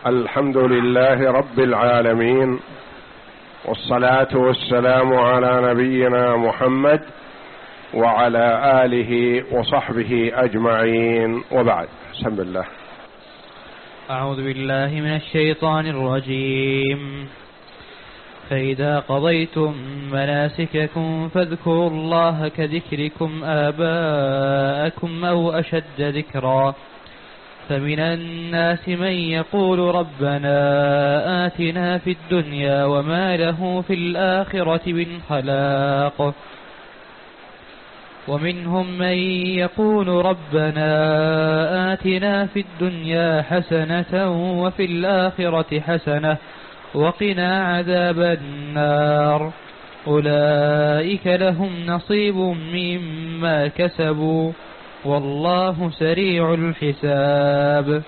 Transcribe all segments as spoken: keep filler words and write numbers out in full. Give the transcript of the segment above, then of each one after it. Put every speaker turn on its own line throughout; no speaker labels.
الحمد لله رب العالمين، والصلاة والسلام على نبينا محمد وعلى آله وصحبه أجمعين، وبعد. بسم الله.
أعوذ بالله من الشيطان الرجيم. فإذا قضيتم مناسككم فاذكروا الله كذكركم آباءكم أو أشد ذكرا، فمن الناس من يقول ربنا آتنا في الدنيا وما له في الآخرة من خلاق، ومنهم من يقول ربنا آتنا في الدنيا حسنة وفي الآخرة حسنة وقنا عذاب النار، أولئك لهم نصيب مما كسبوا والله سريع الحساب.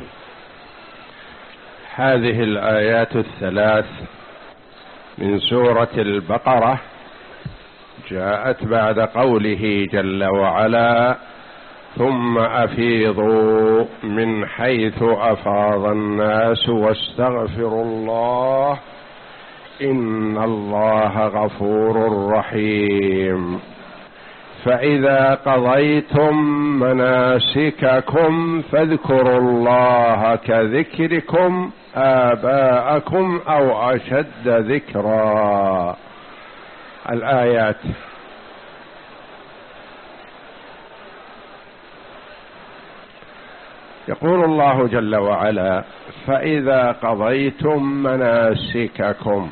هذه الآيات الثلاث من سورة البقرة جاءت بعد قوله جل وعلا: ثم أفيضوا من حيث أفاض الناس واستغفروا الله إن الله غفور رحيم. فإذا قضيتم مناسككم فاذكروا الله كذكركم آباءكم أو أشد ذكرا. الآيات: يقول الله جل وعلا: فإذا قضيتم مناسككم.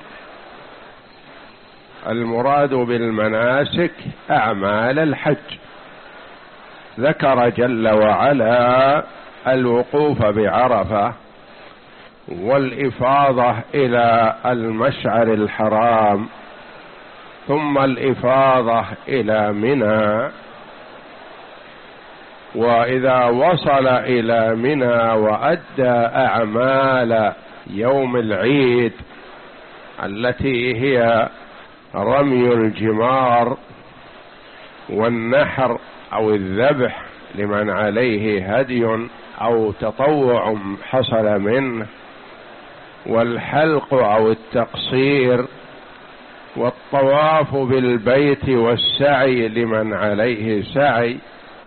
المراد بالمناسك أعمال الحج. ذكر جل وعلا الوقوف بعرفة والإفاضة إلى المشعر الحرام، ثم الإفاضة إلى منى، وإذا وصل إلى منى وأدى أعمال يوم العيد التي هي رمي الجمار والنحر أو الذبح لمن عليه هدي أو تطوع حصل منه، والحلق أو التقصير، والطواف بالبيت والسعي لمن عليه سعي.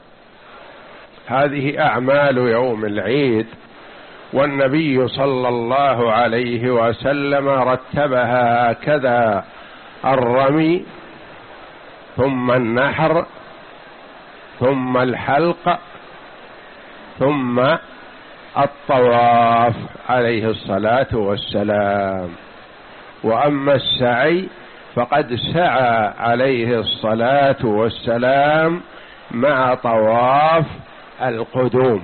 هذه أعمال يوم العيد، والنبي صلى الله عليه وسلم رتبها هكذا: الرمي ثم النحر ثم الحلق ثم الطواف عليه الصلاة والسلام. وأما السعي فقد سعى عليه الصلاة والسلام مع طواف القدوم،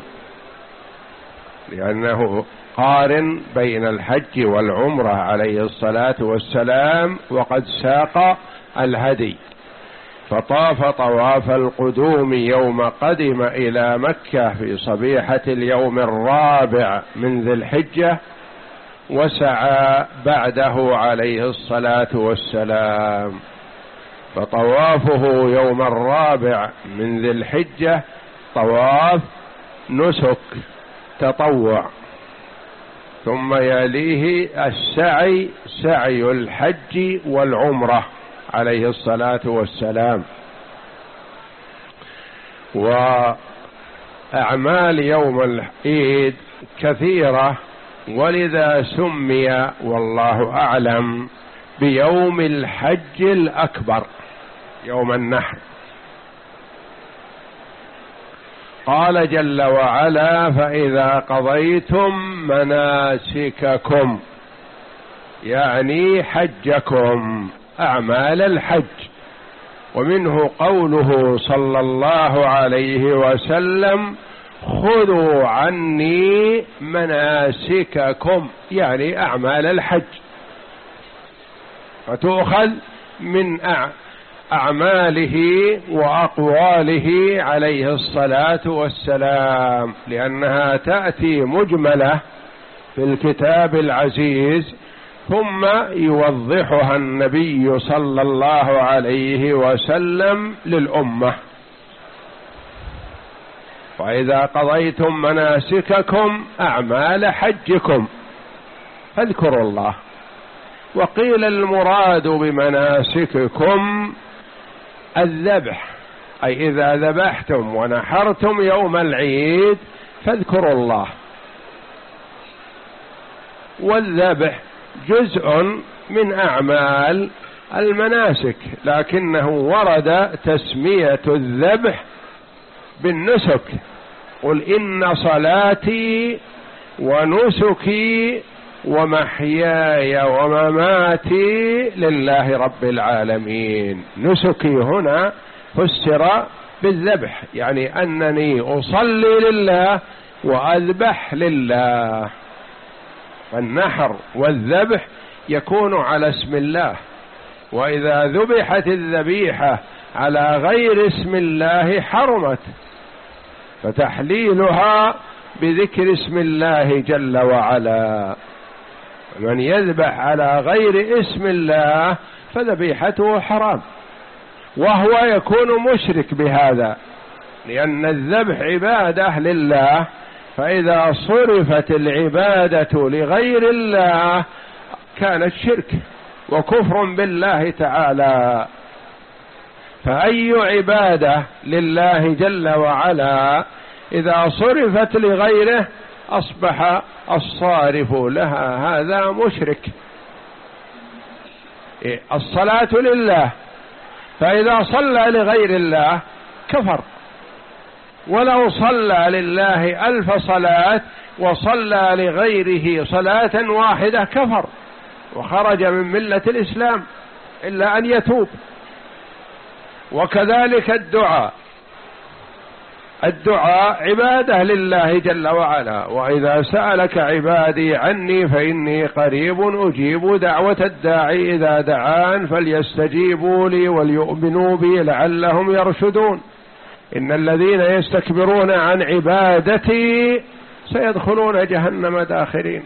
لأنه قارن بين الحج والعمرة عليه الصلاة والسلام، وقد ساق الهدي، فطاف طواف القدوم يوم قدم إلى مكة في صبيحة اليوم الرابع من ذي الحجة، وسعى بعده عليه الصلاة والسلام. فطوافه يوم الرابع من ذي الحجة طواف نسك تطوع، ثم يليه السعي سعي الحج والعمرة عليه الصلاة والسلام. وأعمال يوم العيد كثيرة، ولذا سمي والله أعلم بيوم الحج الأكبر، يوم النحر. قال جل وعلا: فإذا قضيتم مناسككم، يعني حجكم، أعمال الحج. ومنه قوله صلى الله عليه وسلم: خذوا عني مناسككم، يعني أعمال الحج، فتؤخذ من أعماله وأقواله عليه الصلاة والسلام، لأنها تأتي مجملة في الكتاب العزيز، ثم يوضحها النبي صلى الله عليه وسلم للأمة. وإذا قضيتم مناسككم أعمال حجكم، فاذكروا الله. وقيل المراد بمناسككم الذبح، أي إذا ذبحتم ونحرتم يوم العيد فاذكروا الله. والذبح جزء من أعمال المناسك، لكنه ورد تسمية الذبح بالنسك. قل إن صلاتي ونسكي ومحياي ومماتي لله رب العالمين. نسكي هنا فسر بالذبح، يعني أنني أصلي لله وأذبح لله. النحر والذبح يكون على اسم الله، وإذا ذبحت الذبيحة على غير اسم الله حرمت، فتحليلها بذكر اسم الله جل وعلا. من يذبح على غير اسم الله فذبيحته حرام، وهو يكون مشرك بهذا، لأن الذبح عبادة لله، فإذا صرفت العبادة لغير الله كانت شرك وكفر بالله تعالى. فأي عبادة لله جل وعلا إذا صرفت لغيره أصبح الصارف لها هذا مشرك. الصلاة لله، فإذا صلى لغير الله كفر، ولو صلى لله ألف صلاة وصلى لغيره صلاة واحدة كفر وخرج من ملة الإسلام إلا أن يتوب. وكذلك الدعاء، الدعاء عبادة لله جل وعلا، وإذا سألك عبادي عني فإني قريب أجيب دعوة الداعي إذا دعان فليستجيبوا لي وليؤمنوا بي لعلهم يرشدون. إن الذين يستكبرون عن عبادتي سيدخلون جهنم داخرين.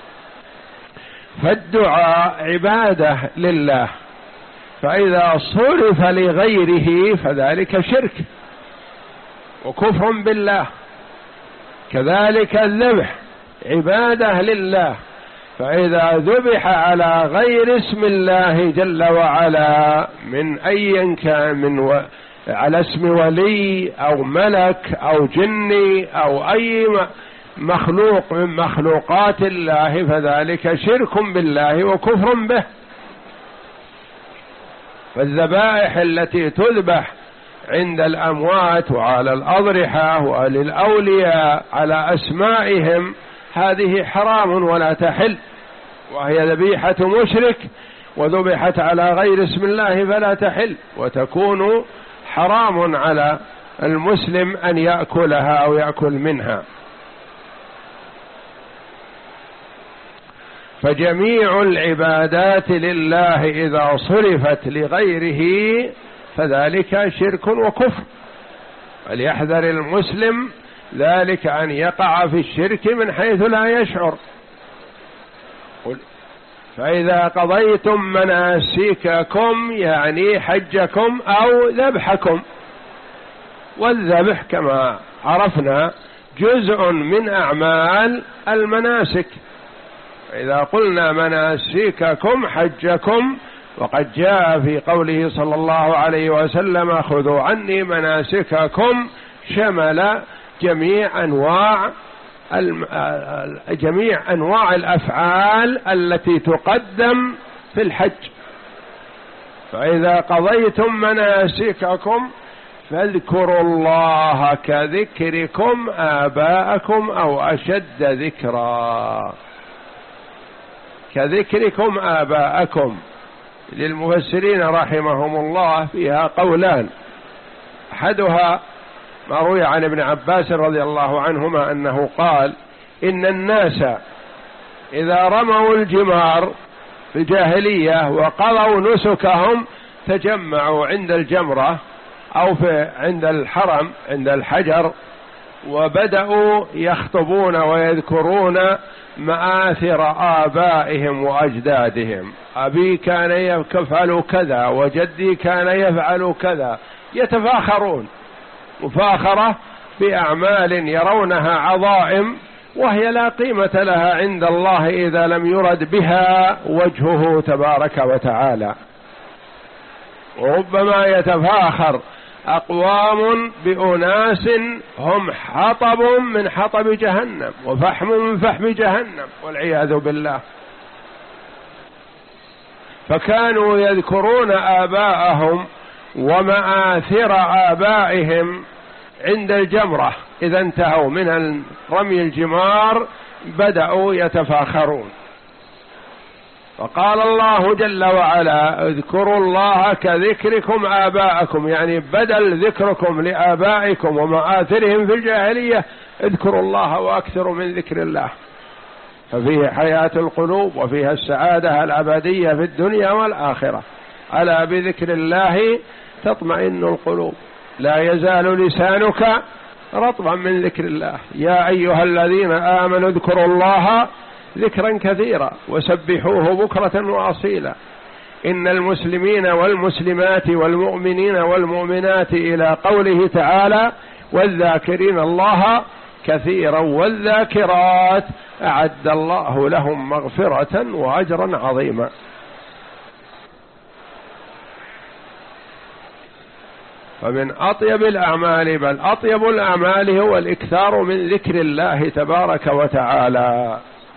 فالدعاء عبادة لله، فإذا صرف لغيره فذلك شرك وكفر بالله. كذلك الذبح عبادة لله، فإذا ذبح على غير اسم الله جل وعلا من أي كان، من و... على اسم ولي أو ملك أو جني أو أي مخلوق من مخلوقات الله فذلك شرك بالله وكفر به. فالذبائح التي تذبح عند الأموات وعلى الأضرحة وللأولياء على أسمائهم هذه حرام ولا تحل، وهي ذبيحة مشرك، وذبحت على غير اسم الله فلا تحل، وتكون حرام على المسلم أن يأكلها أو يأكل منها. فجميع العبادات لله إذا صرفت لغيره فذلك شرك وكفر، فليحذر المسلم ذلك أن يقع في الشرك من حيث لا يشعر. فإذا قضيتم مناسككم يعني حجكم أو ذبحكم، والذبح كما عرفنا جزء من أعمال المناسك. إذا قلنا مناسككم حجكم، وقد جاء في قوله صلى الله عليه وسلم خذوا عني مناسككم، شمل جميع أنواع جميع أنواع الأفعال التي تقدم في الحج. فإذا قضيتم مناسككم فاذكروا الله كذكركم آباءكم أو أشد ذكرا. كذكركم آباءكم للمفسرين رحمهم الله فيها قولان، أحدها ما روي عن ابن عباس رضي الله عنهما أنه قال إن الناس إذا رموا الجمار في الجاهلية وقضوا نسكهم تجمعوا عند الجمرة أو في عند الحرم عند الحجر، وبدأوا يخطبون ويذكرون مآثر آبائهم وأجدادهم، أبي كان يفعل كذا وجدي كان يفعل كذا، يتفاخرون مفاخرة بأعمال يرونها عظائم وهي لا قيمة لها عند الله إذا لم يرد بها وجهه تبارك وتعالى. وربما يتفاخر أقوام بأناس هم حطب من حطب جهنم وفحم من فحم جهنم والعياذ بالله، فكانوا يذكرون آباءهم ومآثر آبائهم عند الجمرة، إذا انتهوا من رمي الجمار بدأوا يتفاخرون. وقال الله جل وعلا اذكروا الله كذكركم آباءكم، يعني بدل ذكركم لآبائكم ومآثرهم في الجاهلية اذكروا الله وأكثروا من ذكر الله، ففيه حياة القلوب وفيها السعادة الأبدية في الدنيا والآخرة. ألا بذكر الله تطمئن القلوب، لا يزال لسانك رطبا من ذكر الله. يا أيها الذين آمنوا اذكروا الله ذكرا كثيرا وسبحوه بكرة وأصيلا. إن المسلمين والمسلمات والمؤمنين والمؤمنات إلى قوله تعالى والذاكرين الله كثيرا والذاكرات أعد الله لهم مغفرة وأجرا عظيما. فمن أطيب الأعمال بل أطيب الأعمال هو الإكثار من ذكر الله تبارك وتعالى.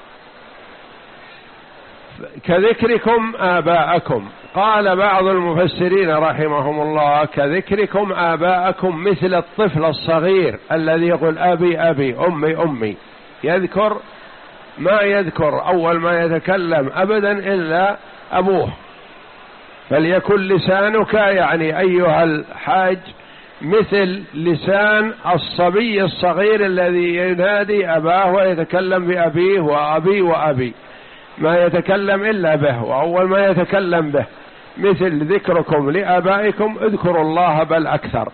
كذكركم آباءكم، قال بعض المفسرين رحمهم الله كذكركم آباءكم مثل الطفل الصغير الذي يقول أبي أبي أمي أمي، يذكر ما يذكر أول ما يتكلم أبدا إلا أبوه. فليكن لسانك يعني أيها الحاج مثل لسان الصبي الصغير الذي ينادي أباه ويتكلم بأبيه وأبي وأبي، ما يتكلم إلا به وأول ما يتكلم به. مثل ذكركم لآبائكم اذكروا الله بل أكثر.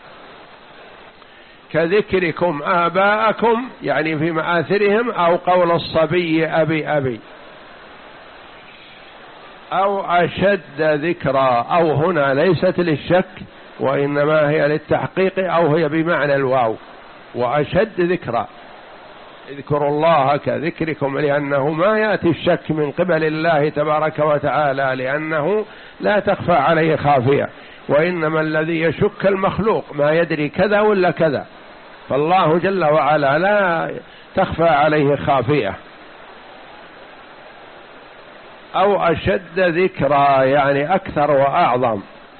كذكركم آباءكم يعني في مآثرهم، أو قول الصبي أبي أبي، أو أشد ذكرى، أو هنا ليست للشك وإنما هي للتحقيق، أو هي بمعنى الواو وأشد ذكرى. اذكروا الله كذكركم، لأنه ما يأتي الشك من قبل الله تبارك وتعالى، لأنه لا تخفى عليه خافية، وإنما الذي يشك المخلوق ما يدري كذا ولا كذا، فالله جل وعلا لا تخفى عليه خافية. أو أشد ذكرى يعني أكثر وأعظم.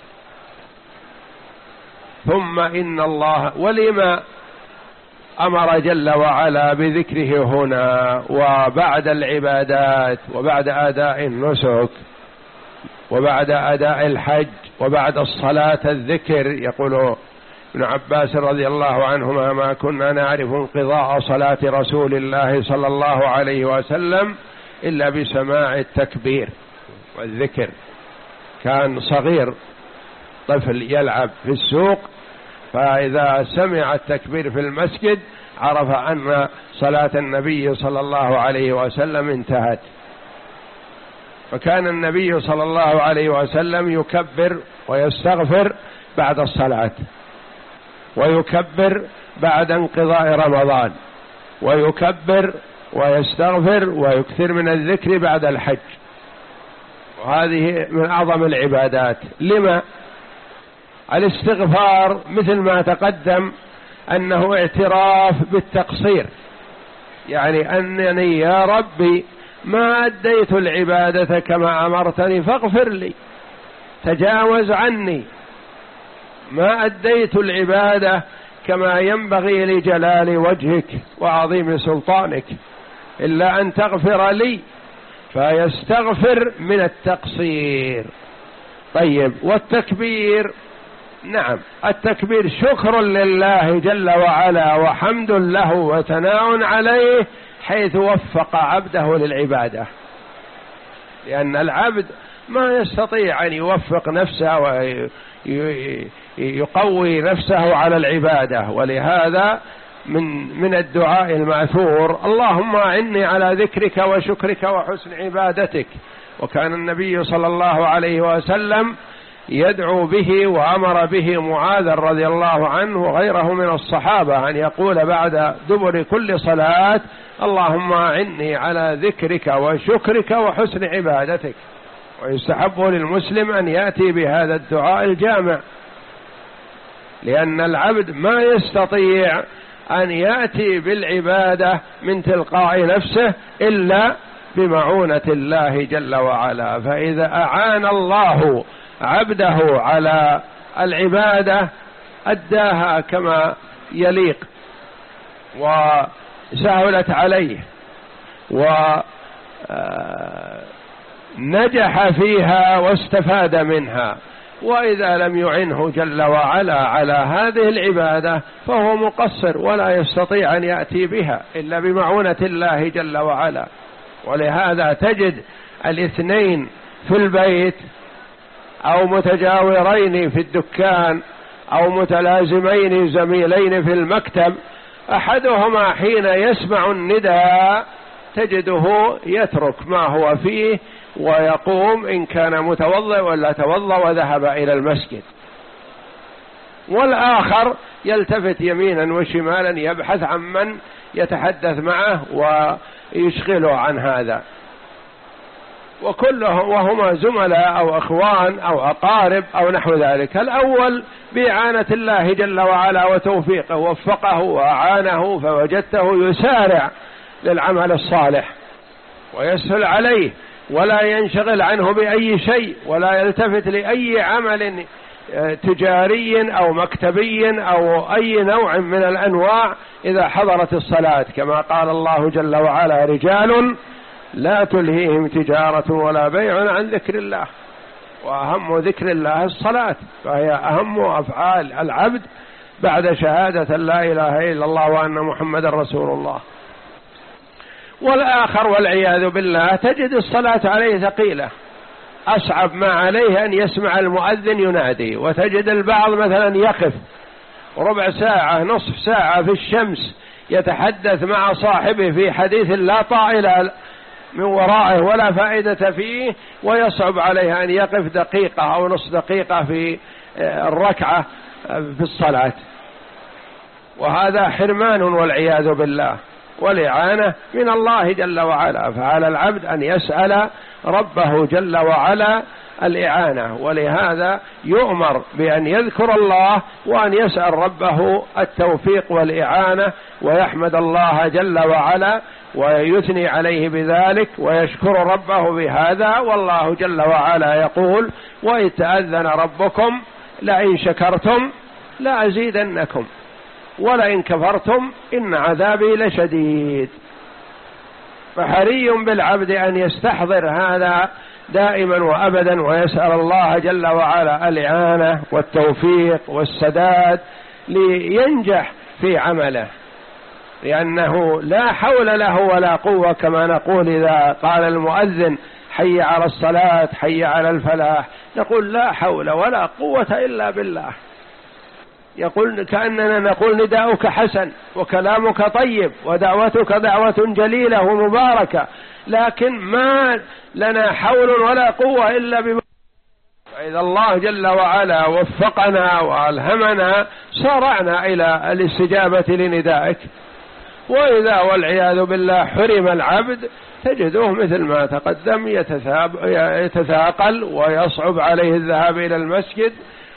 ثم إن الله، ولما أمر جل وعلا بذكره هنا وبعد العبادات وبعد أداء النسك وبعد أداء الحج وبعد الصلاة الذكر؟ يقول ابن عباس رضي الله عنهما ما كنا نعرف انقضاء صلاة رسول الله صلى الله عليه وسلم إلا بسماع التكبير والذكر. كان صغير طفل يلعب في السوق، فإذا سمع التكبير في المسجد عرف أن صلاة النبي صلى الله عليه وسلم انتهت. فكان النبي صلى الله عليه وسلم يكبر ويستغفر بعد الصلاة، ويكبر بعد انقضاء رمضان، ويكبر ويستغفر ويكثر من الذكر بعد الحج، وهذه من أعظم العبادات. لما؟ الاستغفار مثل ما تقدم أنه اعتراف بالتقصير، يعني أنني يا ربي ما أديت العبادة كما أمرتني فاغفر لي، تجاوز عني، ما أديت العبادة كما ينبغي لجلال وجهك وعظيم سلطانك إلا أن تغفر لي، فيستغفر من التقصير. طيب، والتكبير، نعم التكبير شكر لله جل وعلا وحمد له وثناء عليه حيث وفق عبده للعبادة، لأن العبد ما يستطيع أن يوفق نفسه ويقوي نفسه على العبادة، ولهذا من من الدعاء المأثور اللهم أعني على ذكرك وشكرك وحسن عبادتك. وكان النبي صلى الله عليه وسلم يدعو به، وأمر به معاذ رضي الله عنه وغيره من الصحابة أن يقول بعد دبر كل صلاة: اللهم أعني على ذكرك وشكرك وحسن عبادتك. ويستحب للمسلم أن يأتي بهذا الدعاء الجامع، لأن العبد ما يستطيع أن يأتي بالعبادة من تلقاء نفسه إلا بمعونة الله جل وعلا. فإذا أعان الله عبده على العبادة أداها كما يليق وسهلت عليه ونجح فيها واستفاد منها. وإذا لم يعنه جل وعلا على هذه العبادة فهو مقصر ولا يستطيع أن يأتي بها إلا بمعونة الله جل وعلا. ولهذا تجد الاثنين في البيت أو متجاورين في الدكان أو متلازمين زميلين في المكتب، أحدهما حين يسمع النداء تجده يترك ما هو فيه ويقوم إن كان متوضئ ولا توضأ وذهب إلى المسجد، والآخر يلتفت يمينا وشمالا يبحث عن من يتحدث معه ويشغله عن هذا، وكله وهما زملاء أو أخوان أو أقارب أو نحو ذلك. الأول بإعانة الله جل وعلا وتوفيقه وفقه وأعانه فوجدته يسارع للعمل الصالح ويسهل عليه ولا ينشغل عنه بأي شيء ولا يلتفت لأي عمل تجاري أو مكتبي أو أي نوع من الأنواع إذا حضرت الصلاة، كما قال الله جل وعلا: رجال لا تلهيهم تجارة ولا بيع عن ذكر الله. وأهم ذكر الله الصلاة، فهي أهم أفعال العبد بعد شهادة لا إله إلا الله وأن محمد رسول الله. والآخر والعياذ بالله تجد الصلاة عليه ثقيلة، أصعب ما عليه أن يسمع المؤذن ينادي، وتجد البعض مثلا يقف ربع ساعة نصف ساعة في الشمس يتحدث مع صاحبه في حديث لا طائل من ورائه ولا فائدة فيه، ويصعب عليه أن يقف دقيقة أو نصف دقيقة في الركعة في الصلاة، وهذا حرمان والعياذ بالله والإعانة من الله جل وعلا. فعلى العبد أن يسأل ربه جل وعلا الإعانة، ولهذا يؤمر بأن يذكر الله وأن يسأل ربه التوفيق والإعانة ويحمد الله جل وعلا ويثني عليه بذلك ويشكر ربه بهذا. والله جل وعلا يقول: وإذ تأذن ربكم لئن شكرتم لأزيدنكم ولئن كفرتم إن عذابي لشديد. فحري بالعبد أن يستحضر هذا دائما وأبدا ويسأل الله جل وعلا الإعانة والتوفيق والسداد لينجح في عمله، لأنه لا حول له ولا قوة، كما نقول إذا قال المؤذن: حي على الصلاة حي على الفلاح، نقول: لا حول ولا قوة إلا بالله. يقول كأننا نقول: نداؤك حسن وكلامك طيب ودعوتك دعوة جليلة ومباركة، لكن ما لنا حول ولا قوة إلا بما. فإذا الله جل وعلا وفقنا وألهمنا صارعنا إلى الاستجابة لندائك. وإذا والعياذ بالله حرم العبد تجده مثل ما تقدم يتثاقل ويصعب عليه الذهاب إلى المسجد،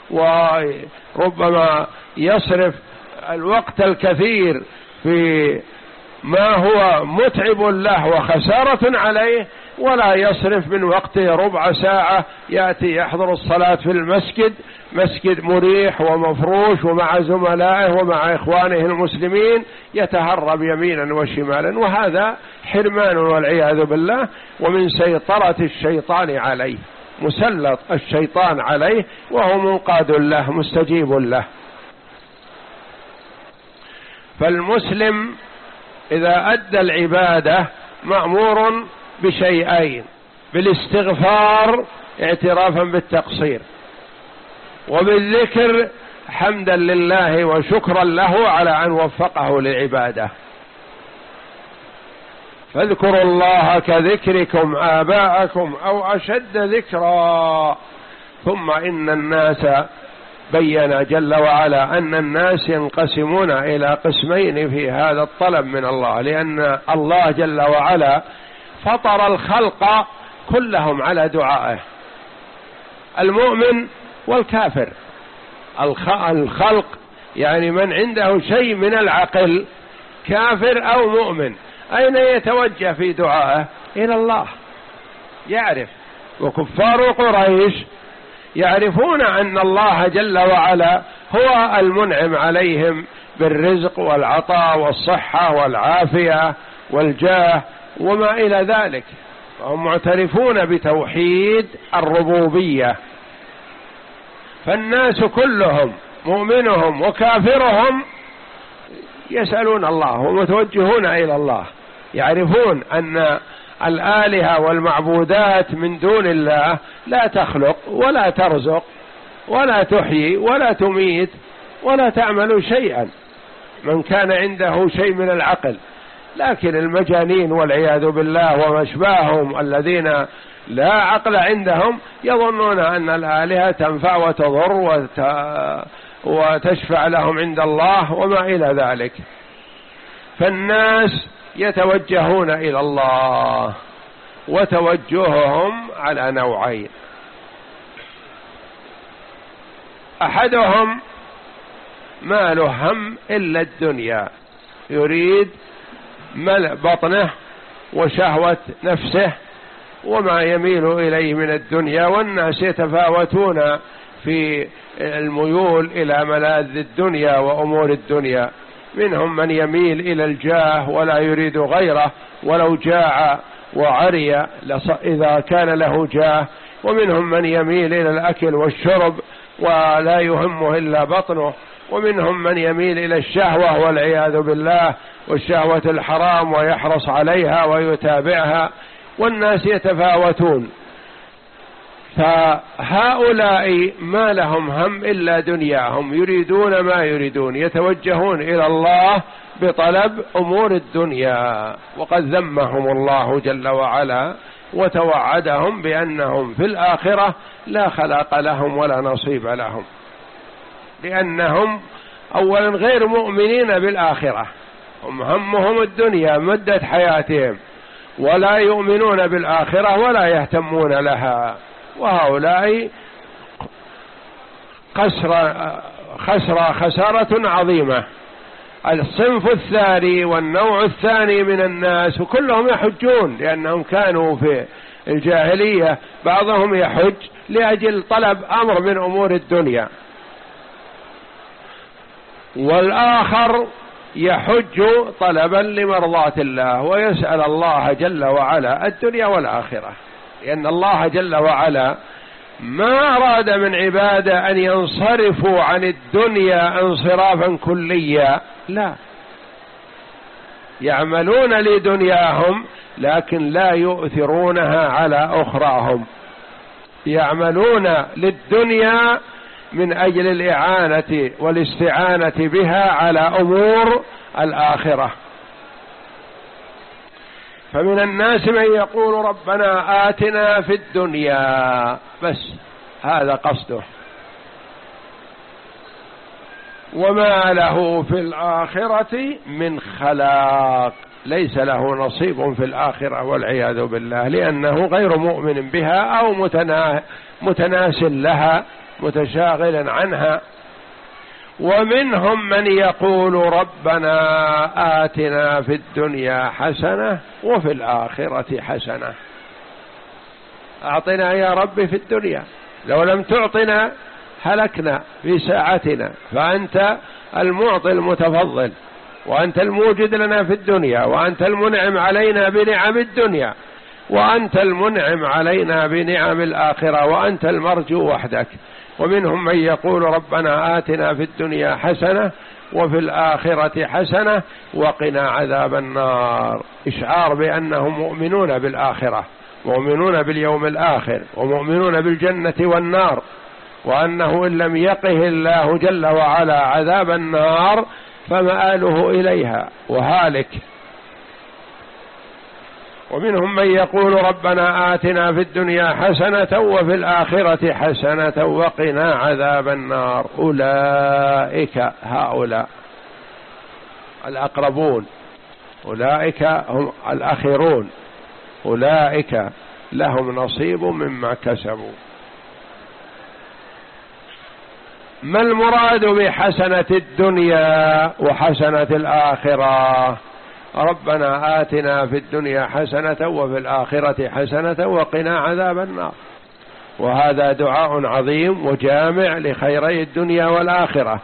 وربما يصرف الوقت الكثير في ما هو متعب له وخسارة عليه، ولا يصرف من وقته ربع ساعة يأتي يحضر الصلاة في المسجد، مسجد مريح ومفروش ومع زملائه ومع إخوانه المسلمين، يتهرب يمينا وشمالا، وهذا حرمان والعياذ بالله، ومن سيطرة الشيطان عليه، مسلط الشيطان عليه وهو منقاد له مستجيب له. فالمسلم إذا أدى العبادة مأمور بشيئين: بالاستغفار اعترافا بالتقصير، وبالذكر حمدا لله وشكرا له على أن وفقه للعبادة. فاذكروا الله كذكركم آباءكم أو أشد ذكرا، ثم إن الناس بين جل وعلا أن الناس ينقسمون إلى قسمين في هذا الطلب من الله، لأن الله جل وعلا فطر الخلق كلهم على دعائه، المؤمن والكافر. الخلق يعني من عنده شيء من العقل كافر أو مؤمن، أين يتوجه في دعائه؟ إلى الله، يعرف. وكفار قريش يعرفون أن الله جل وعلا هو المنعم عليهم بالرزق والعطاء والصحة والعافية والجاه وما إلى ذلك، فهم معترفون بتوحيد الربوبية. فالناس كلهم مؤمنهم وكافرهم يسألون الله ومتوجهون إلى الله، يعرفون أن الآلهة والمعبودات من دون الله لا تخلق ولا ترزق ولا تحيي ولا تميت ولا تعمل شيئا من كان عنده شيء من العقل. لكن المجانين والعياذ بالله ومشباههم الذين لا عقل عندهم يظنون أن الآلهة تنفع وتضر وت... وتشفع لهم عند الله وما إلى ذلك. فالناس يتوجهون إلى الله، وتوجههم على نوعين: أحدهم ما له هم إلا الدنيا، يريد ملء بطنه وشهوة نفسه وما يميل إليه من الدنيا. والناس يتفاوتون في الميول إلى ملاذ الدنيا وأمور الدنيا، منهم من يميل إلى الجاه ولا يريد غيره ولو جاع وعري إذا كان له جاه، ومنهم من يميل إلى الأكل والشرب ولا يهمه إلا بطنه، ومنهم من يميل إلى الشهوة والعياذ بالله والشهوة الحرام ويحرص عليها ويتابعها. والناس يتفاوتون، فهؤلاء ما لهم هم إلا دنياهم، يريدون ما يريدون، يتوجهون إلى الله بطلب أمور الدنيا. وقد ذمهم الله جل وعلا وتوعدهم بأنهم في الآخرة لا خلاق لهم ولا نصيب لهم، لأنهم أولا غير مؤمنين بالآخرة، هم همهم الدنيا مدة حياتهم، ولا يؤمنون بالآخرة ولا يهتمون لها. وهؤلاء خسر خسر خسارة عظيمة. الصنف الثاني والنوع الثاني من الناس كلهم يحجون، لأنهم كانوا في الجاهلية بعضهم يحج لأجل طلب أمر من أمور الدنيا، والآخر يحج طلبا لمرضاة الله ويسأل الله جل وعلا الدنيا والآخرة، لأن الله جل وعلا ما أراد من عباده أن ينصرفوا عن الدنيا انصرافا كليا، لا، يعملون لدنياهم لكن لا يؤثرونها على أخراهم، يعملون للدنيا من أجل الإعانة والاستعانة بها على أمور الآخرة. فمن الناس من يقول ربنا آتنا في الدنيا، بس هذا قصده، وما له في الآخرة من خلاق، ليس له نصيب في الآخرة والعياذ بالله، لأنه غير مؤمن بها أو متناسل لها متشاغل عنها. ومنهم من يقول ربنا آتنا في الدنيا حسنة وفي الآخرة حسنة، أعطنا يا رب في الدنيا، لو لم تعطنا هلكنا في ساعتنا، فأنت المعطي المتفضل، وأنت الموجد لنا في الدنيا، وأنت المنعم علينا بنعم الدنيا، وأنت المنعم علينا بنعم الآخرة، وأنت المرجو وحدك. ومنهم من يقول ربنا آتنا في الدنيا حسنة وفي الآخرة حسنة وقنا عذاب النار، إشعار بأنهم مؤمنون بالآخرة، مؤمنون باليوم الآخر، ومؤمنون بالجنة والنار، وأنه إن لم يقه الله جل وعلا عذاب النار فمآله إليها وهالك. ومنهم من يقول ربنا آتنا في الدنيا حسنة وفي الآخرة حسنة وقنا عذاب النار. أولئك هؤلاء الأقربون، أولئك هم الأخيرون، أولئك لهم نصيب مما كسبوا. ما المراد بحسنة الدنيا وحسنة الآخرة؟ ربنا آتنا في الدنيا حسنة وفي الآخرة حسنة وقنا عذاب النار. وهذا دعاء عظيم وجامع لخيري الدنيا والآخرة.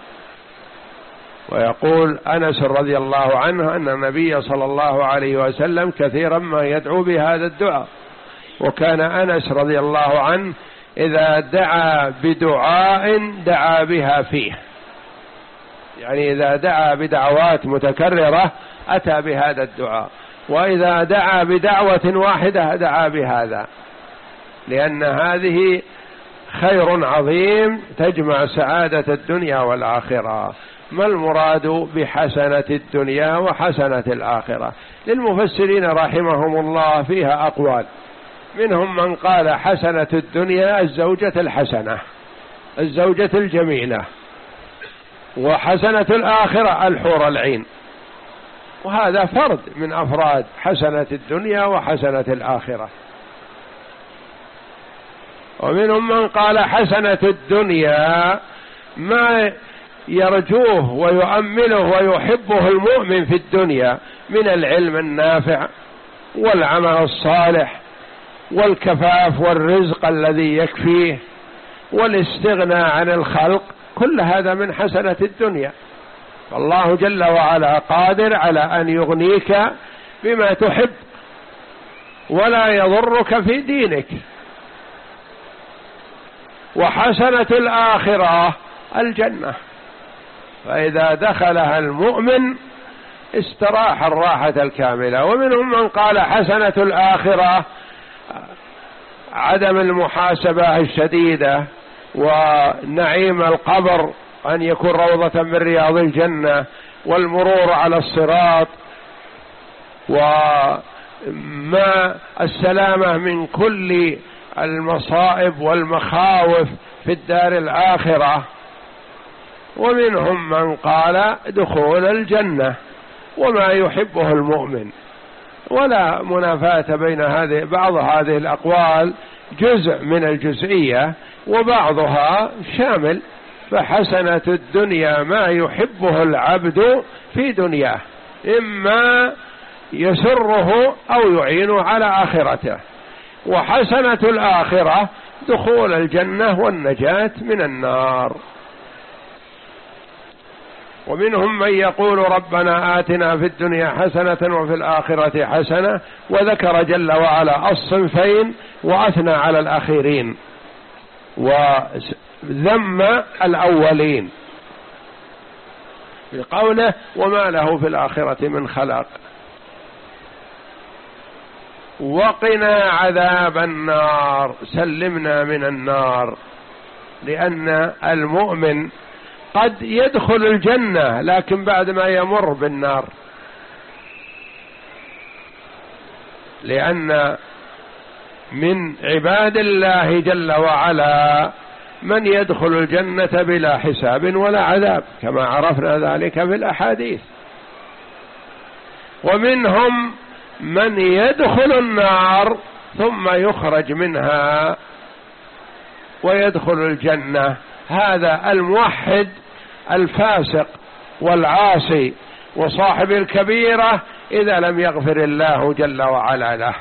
ويقول أنس رضي الله عنه أن النبي صلى الله عليه وسلم كثيرا ما يدعو بهذا الدعاء، وكان أنس رضي الله عنه إذا دعا بدعاء دعا بها فيه، يعني إذا دعا بدعوات متكررة أتى بهذا الدعاء، وإذا دعا بدعوة واحدة دعا بهذا، لأن هذه خير عظيم تجمع سعادة الدنيا والآخرة. ما المراد بحسنة الدنيا وحسنة الآخرة؟ للمفسرين رحمهم الله فيها أقوال، منهم من قال حسنة الدنيا الزوجة الحسنة، الزوجة الجميلة، وحسنة الآخرة الحور العين، وهذا فرد من أفراد حسنة الدنيا وحسنة الآخرة. ومنهم من قال حسنة الدنيا ما يرجوه ويؤمله ويحبه المؤمن في الدنيا من العلم النافع والعمل الصالح والكفاف والرزق الذي يكفيه والاستغناء عن الخلق، كل هذا من حسنة الدنيا. فالله جل وعلا قادر على أن يغنيك بما تحب ولا يضرك في دينك. وحسنة الآخرة الجنة، فإذا دخلها المؤمن استراح الراحة الكاملة. ومنهم من قال حسنة الآخرة عدم المحاسبة الشديدة ونعيم القبر، أن يكون روضة من رياض الجنة، والمرور على الصراط، وما السلامة من كل المصائب والمخاوف في الدار الآخرة. ومنهم من قال دخول الجنة وما يحبه المؤمن. ولا منافاة بين هذه، بعض هذه الأقوال جزء من الجزئية وبعضها شامل. فحسنة الدنيا ما يحبه العبد في دنياه، إما يسره أو يعين على آخرته. وحسنة الآخرة دخول الجنة والنجاة من النار. ومنهم من يقول ربنا آتنا في الدنيا حسنة وفي الآخرة حسنة، وذكر جل وعلا الصنفين وأثنى على الأخيرين وذم الأولين بقوله وما له في الآخرة من خلاق. وقنا عذاب النار، سلمنا من النار، لأن المؤمن قد يدخل الجنة لكن بعد ما يمر بالنار، لأن من عباد الله جل وعلا من يدخل الجنة بلا حساب ولا عذاب، كما عرفنا ذلك في الأحاديث. ومنهم من يدخل النار ثم يخرج منها ويدخل الجنة، هذا الموحد الفاسق والعاصي وصاحب الكبيرة إذا لم يغفر الله جل وعلا له،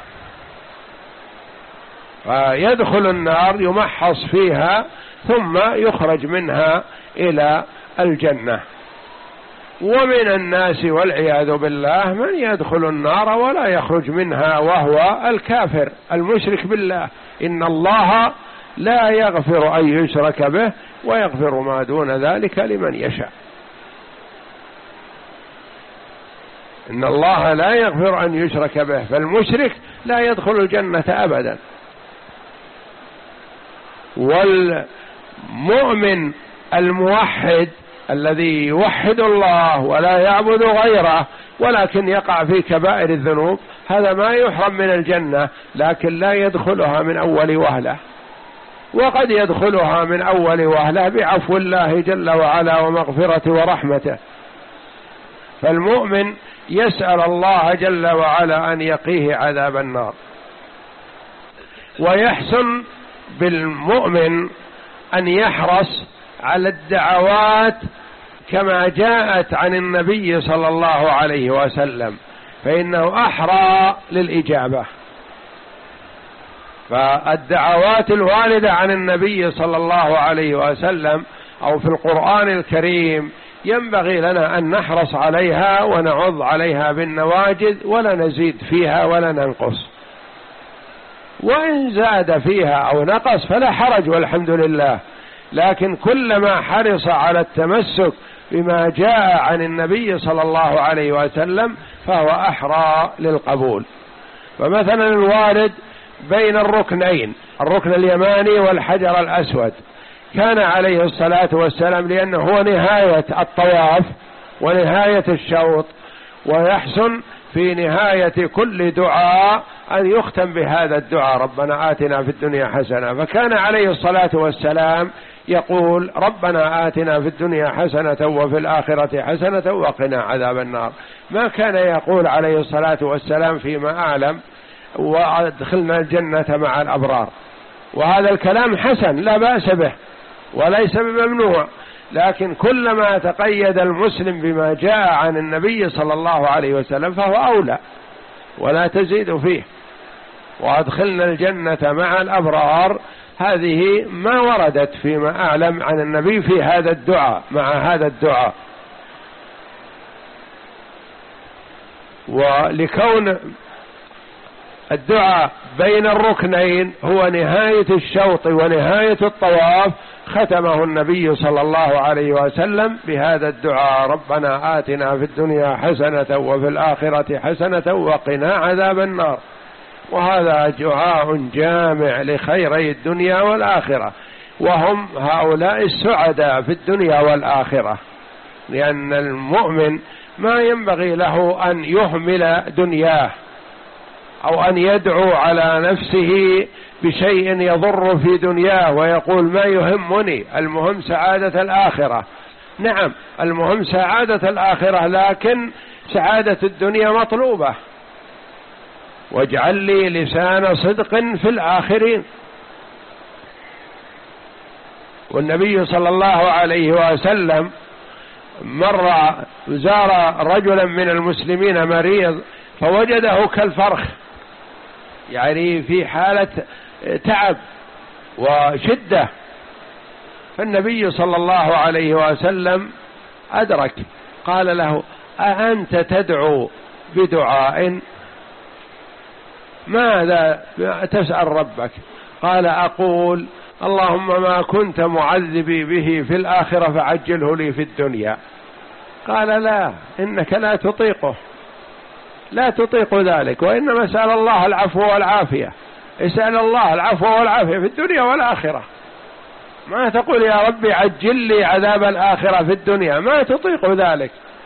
فيدخل النار يمحص فيها ثم يخرج منها إلى الجنة. ومن الناس والعياذ بالله من يدخل النار ولا يخرج منها وهو الكافر المشرك بالله. إن الله لا يغفر أن يشرك به ويغفر ما دون ذلك لمن يشاء. إن الله لا يغفر أن يشرك به، فالمشرك لا يدخل الجنة أبدا. والمؤمن الموحد الذي يوحد الله ولا يعبد غيره ولكن يقع في كبائر الذنوب، هذا ما يحرم من الجنة، لكن لا يدخلها من أول وهلة، وقد يدخلها من أول وهلة بعفو الله جل وعلا ومغفرته ورحمته. فالمؤمن يسأل الله جل وعلا أن يقيه عذاب النار. ويحسن بالمؤمن أن يحرص على الدعوات كما جاءت عن النبي صلى الله عليه وسلم، فإنه أحرى للإجابة. فالدعوات الواردة عن النبي صلى الله عليه وسلم أو في القرآن الكريم ينبغي لنا أن نحرص عليها ونعض عليها بالنواجذ ولا نزيد فيها ولا ننقص، وإن زاد فيها أو نقص فلا حرج والحمد لله، لكن كلما حرص على التمسك بما جاء عن النبي صلى الله عليه وسلم فهو أحرى للقبول. فمثلا الوارد بين الركنين، الركن اليماني والحجر الأسود، كان عليه الصلاة والسلام لأنه هو نهاية الطواف ونهاية الشوط، ويحسن في نهاية كل دعاء أن يختم بهذا الدعاء: ربنا آتنا في الدنيا حسنة. فكان عليه الصلاة والسلام يقول: ربنا آتنا في الدنيا حسنة وفي الآخرة حسنة وقنا عذاب النار. ما كان يقول عليه الصلاة والسلام فيما أعلم: وأدخلنا الجنة مع الأبرار. وهذا الكلام حسن لا بأس به وليس بممنوع، لكن كلما تقيد المسلم بما جاء عن النبي صلى الله عليه وسلم فهو أولى، ولا تزيد فيه. وأدخلنا الجنة مع الأبرار هذه ما وردت فيما أعلم عن النبي في هذا الدعاء مع هذا الدعاء. ولكون الدعاء بين الركنين هو نهاية الشوط ونهاية الطواف، ختمه النبي صلى الله عليه وسلم بهذا الدعاء: ربنا آتنا في الدنيا حسنة وفي الآخرة حسنة وقنا عذاب النار. وهذا دعاء جامع لخيري الدنيا والآخرة، وهم هؤلاء السعداء في الدنيا والآخرة، لأن المؤمن ما ينبغي له أن يهمل دنياه أو أن يدعو على نفسه بشيء يضر في دنياه ويقول: ما يهمني، المهم سعادة الآخرة. نعم المهم سعادة الآخرة، لكن سعادة الدنيا مطلوبة. واجعل لي لسان صدق في الآخرين. والنبي صلى الله عليه وسلم مر زار رجلا من المسلمين مريض فوجده كالفرخ، يعني في حالة تعب وشدة، فالنبي صلى الله عليه وسلم أدرك، قال له: أأنت تدعو بدعاء؟ ماذا تسأل ربك؟ قال: أقول اللهم ما كنت معذبي به في الآخرة فعجله لي في الدنيا. قال: لا، إنك لا تطيقه، لا تطيق ذلك، وإنما اسأل الله العفو والعافية. اسأل الله العفو والعافية في الدنيا والآخرة، ما تقول يا ربي عجل لي عذاب الآخرة في الدنيا، ما تطيق ذلك.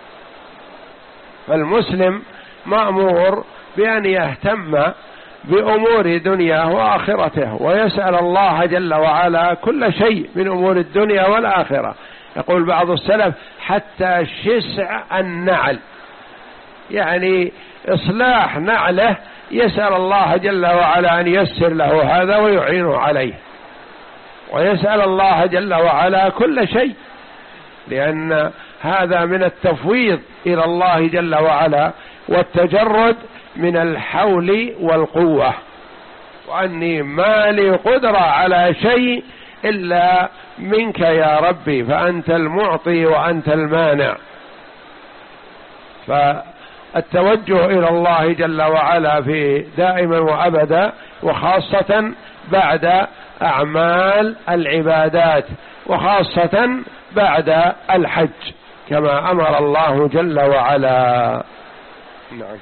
فالمسلم مأمور بأن يهتم بأمور دنياه وآخرته ويسأل الله جل وعلا كل شيء من أمور الدنيا والآخرة. يقول بعض السلف: حتى شسع النعل، يعني إصلاح نعله يسأل الله جل وعلا أن ييسر له هذا ويعينه عليه، ويسأل الله جل وعلا كل شيء، لأن هذا من التفويض إلى الله جل وعلا والتجرد من الحول والقوة، وأني ما لي قدرة على شيء إلا منك يا ربي، فأنت المعطي وأنت المانع. فالتوجه إلى الله جل وعلا في دائما وأبدا، وخاصة بعد أعمال العبادات، وخاصة بعد الحج كما أمر الله جل وعلا. نعم.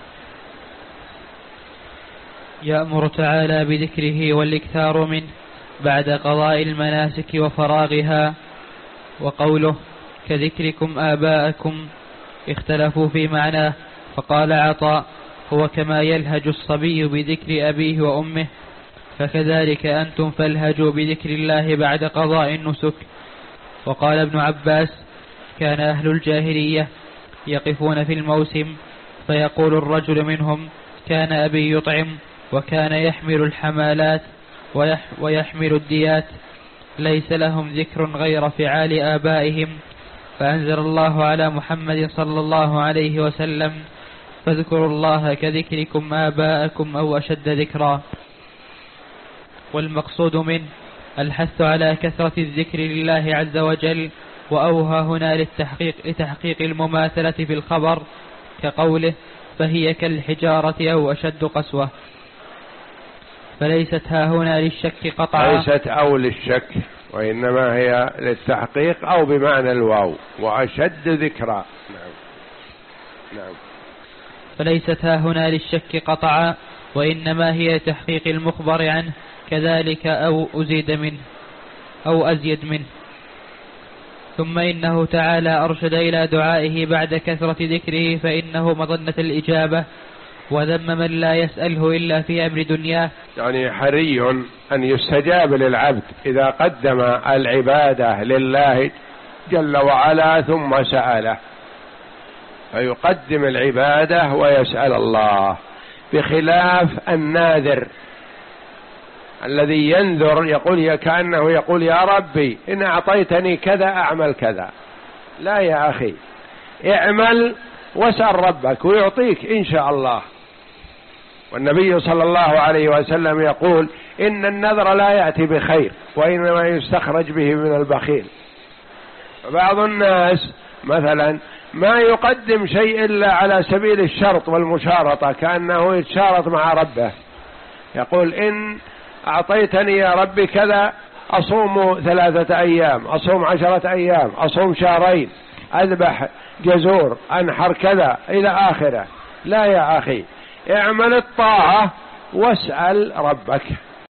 يأمر تعالى بذكره والإكثار منه، بعد قضاء المناسك وفراغها. وقوله كذكركم آباءكم اختلفوا في معناه، فقال عطاء هو كما يلهج الصبي بذكر أبيه وأمه، فكذلك أنتم فالهجوا بذكر الله بعد قضاء النسك. وقال ابن عباس كان أهل الجاهلية يقفون في الموسم فيقول الرجل منهم كان أبي يطعم وكان يحمل الحمالات ويحمل الديات، ليس لهم ذكر غير فعال آبائهم، فأنزل الله على محمد صلى الله عليه وسلم فاذكروا الله كذكركم آباءكم أو أشد ذكرا. والمقصود منه الحث على كثرة الذكر لله عز وجل، وأوها هنا للتحقيق لتحقيق المماثلة في الخبر كقوله فهي كالحجارة أو أشد قسوة، فليست ها هنا للشك قطعا،
ليست أو للشك وإنما هي للتحقيق أو بمعنى الواو وأشد ذكرى. نعم. نعم.
فليست ها هنا للشك قطعا وإنما هي تحقيق المخبر عنه كذلك أو أزيد منه أو أزيد منه. ثم إنه تعالى أرشد إلى دعائه بعد كثرة ذكره فإنه مظنة الإجابة، وذم من لا يسأله إلا في أمر دنياه.
يعني حري أن يستجاب للعبد إذا قدم العبادة لله جل وعلا ثم سأله، فيقدم العبادة ويسأل الله، بخلاف الناذر الذي ينذر يقول كأنه يقول يا ربي إن أعطيتني كذا أعمل كذا. لا يا أخي، اعمل واسأل ربك ويعطيك إن شاء الله. والنبي صلى الله عليه وسلم يقول إن النذر لا يأتي بخير وإنما يستخرج به من البخيل. بعض الناس مثلا ما يقدم شيء إلا على سبيل الشرط والمشارطة، كأنه يتشارط مع ربه، يقول إن أعطيتني يا ربي كذا أصوم ثلاثة أيام، أصوم عشرة أيام، أصوم شهرين، أذبح جزور، أنحر كذا إلى آخره. لا يا أخي، اعمل الطاعة واسأل ربك.